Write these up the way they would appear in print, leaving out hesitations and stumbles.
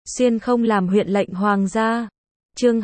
Xuyên không làm huyện lệnh hoàng gia. Chương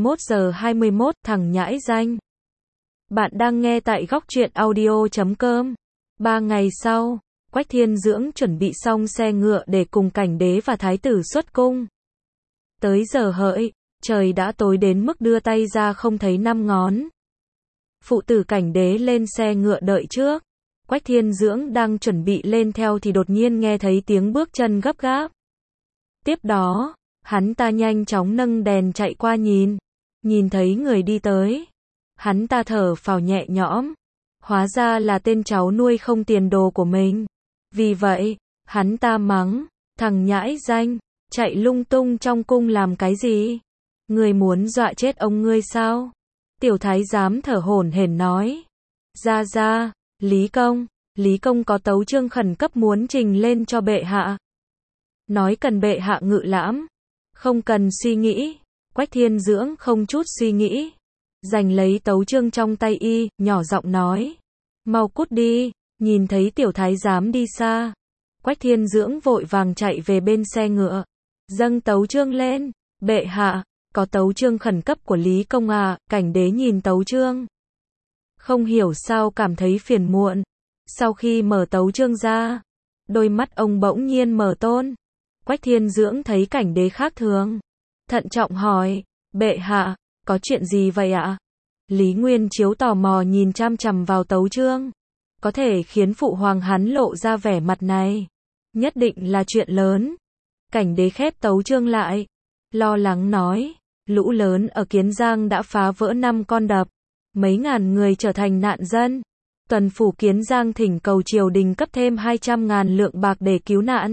21:21, thằng nhãi danh. Bạn đang nghe tại góc truyện audio.com. 3 ngày sau, Quách Thiên Dưỡng chuẩn bị xong xe ngựa để cùng cảnh đế và thái tử xuất cung. Tới giờ hợi, trời đã tối đến mức đưa tay ra không thấy năm ngón. Phụ tử cảnh đế lên xe ngựa đợi trước. Quách Thiên Dưỡng đang chuẩn bị lên theo thì đột nhiên nghe thấy tiếng bước chân gấp gáp. Tiếp đó, hắn ta nhanh chóng nâng đèn chạy qua nhìn thấy người đi tới. Hắn ta thở phào nhẹ nhõm. Hóa ra là tên cháu nuôi không tiền đồ của mình. Vì vậy, hắn ta mắng, thằng nhãi danh, chạy lung tung trong cung làm cái gì? Người muốn dọa chết ông ngươi sao? Tiểu thái giám thở hổn hển nói. Ra, Lý Công có tấu chương khẩn cấp muốn trình lên cho bệ hạ. Nói cần bệ hạ ngự lãm. Không cần suy nghĩ. Quách Thiên Dưỡng không chút suy nghĩ. Giành lấy tấu chương trong tay y, nhỏ giọng nói. Mau cút đi, nhìn thấy tiểu thái giám đi xa. Quách Thiên Dưỡng vội vàng chạy về bên xe ngựa. Dâng tấu chương lên. Bệ hạ, có tấu chương khẩn cấp của Lý Công à? Cảnh đế nhìn tấu chương. Không hiểu sao cảm thấy phiền muộn. Sau khi mở tấu chương ra, đôi mắt ông bỗng nhiên mở tôn. Quách Thiên Dưỡng thấy cảnh đế khác thường. Thận trọng hỏi, bệ hạ, có chuyện gì vậy ạ? Lý Nguyên Chiếu tò mò nhìn chăm chằm vào tấu chương. Có thể khiến phụ hoàng hắn lộ ra vẻ mặt này. Nhất định là chuyện lớn. Cảnh đế khép tấu chương lại. Lo lắng nói, lũ lớn ở Kiến Giang đã phá vỡ 5 con đập. Mấy ngàn người trở thành nạn dân. Tuần phủ Kiến Giang thỉnh cầu triều đình cấp thêm 200.000 lượng bạc để cứu nạn.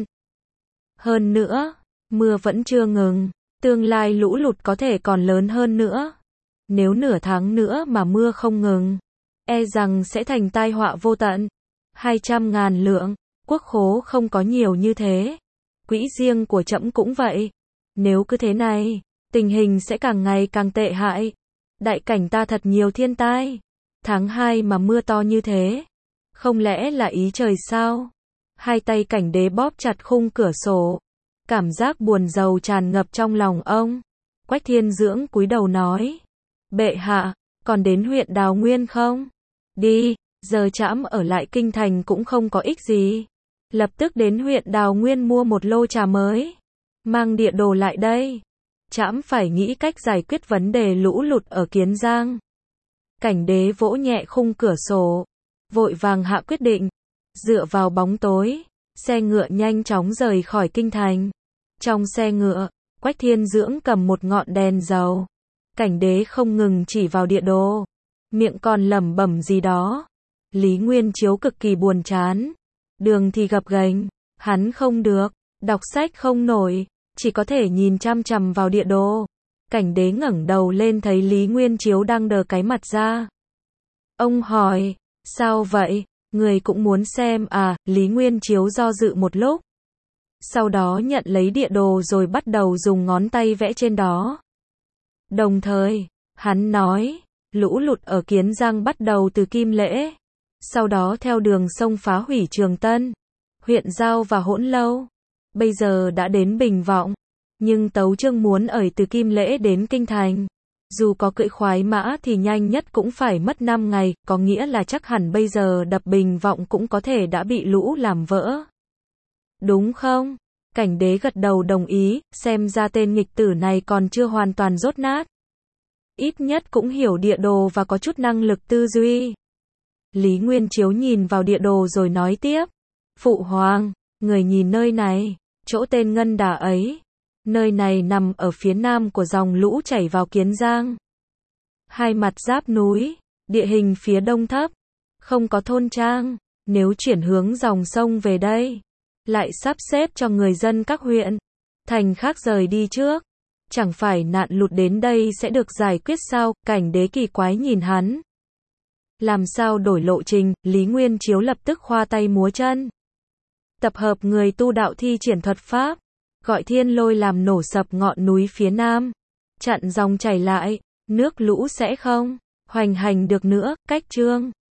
Hơn nữa, mưa vẫn chưa ngừng. Tương lai lũ lụt có thể còn lớn hơn nữa. Nếu nửa tháng nữa mà mưa không ngừng, e rằng sẽ thành tai họa vô tận. 200.000 lượng, quốc khố không có nhiều như thế. Quỹ riêng của trẫm cũng vậy. Nếu cứ thế này, tình hình sẽ càng ngày càng tệ hại. Đại cảnh ta thật nhiều thiên tai. Tháng 2 mà mưa to như thế. Không lẽ là ý trời sao? Hai tay cảnh đế bóp chặt khung cửa sổ. Cảm giác buồn rầu tràn ngập trong lòng ông. Quách Thiên Dưỡng cúi đầu nói. Bệ hạ, còn đến huyện Đào Nguyên không? Đi, giờ trẫm ở lại kinh thành cũng không có ích gì. Lập tức đến huyện Đào Nguyên mua một lô trà mới. Mang địa đồ lại đây. Trẫm phải nghĩ cách giải quyết vấn đề lũ lụt ở Kiến Giang. Cảnh đế vỗ nhẹ khung cửa sổ. Vội vàng hạ quyết định. Dựa vào bóng tối, xe ngựa nhanh chóng rời khỏi kinh thành. Trong xe ngựa, Quách Thiên Dưỡng cầm một ngọn đèn dầu. Cảnh đế không ngừng chỉ vào địa đồ. Miệng còn lẩm bẩm gì đó. Lý Nguyên Chiếu cực kỳ buồn chán. Đường thì gập ghềnh, hắn không được, đọc sách không nổi, chỉ có thể nhìn chăm chằm vào địa đồ. Cảnh đế ngẩng đầu lên thấy Lý Nguyên Chiếu đang đờ cái mặt ra. Ông hỏi, sao vậy, người cũng muốn xem à? Lý Nguyên Chiếu do dự một lúc. Sau đó nhận lấy địa đồ rồi bắt đầu dùng ngón tay vẽ trên đó. Đồng thời, hắn nói, lũ lụt ở Kiến Giang bắt đầu từ Kim Lễ. Sau đó theo đường sông phá hủy Trường Tân, huyện Giao và Hỗn Lâu. Bây giờ đã đến Bình Vọng. Nhưng tấu chương muốn ởi từ Kim Lễ đến Kinh Thành. Dù có cưỡi khoái mã thì nhanh nhất cũng phải mất 5 ngày, có nghĩa là chắc hẳn bây giờ đập Bình Vọng cũng có thể đã bị lũ làm vỡ. Đúng không? Cảnh đế gật đầu đồng ý, xem ra tên nghịch tử này còn chưa hoàn toàn dốt nát. Ít nhất cũng hiểu địa đồ và có chút năng lực tư duy. Lý Nguyên Chiếu nhìn vào địa đồ rồi nói tiếp. Phụ hoàng, người nhìn nơi này, chỗ tên Ngân Đà ấy. Nơi này nằm ở phía nam của dòng lũ chảy vào Kiến Giang. Hai mặt giáp núi, địa hình phía đông thấp, không có thôn trang. Nếu chuyển hướng dòng sông về đây, lại sắp xếp cho người dân các huyện, thành khác rời đi trước. Chẳng phải nạn lụt đến đây sẽ được giải quyết sao? Cảnh đế kỳ quái nhìn hắn. Làm sao đổi lộ trình? Lý Nguyên Chiếu lập tức khoa tay múa chân. Tập hợp người tu đạo thi triển thuật pháp. Gọi thiên lôi làm nổ sập ngọn núi phía nam. Chặn dòng chảy lại. Nước lũ sẽ không hoành hành được nữa. Cách chương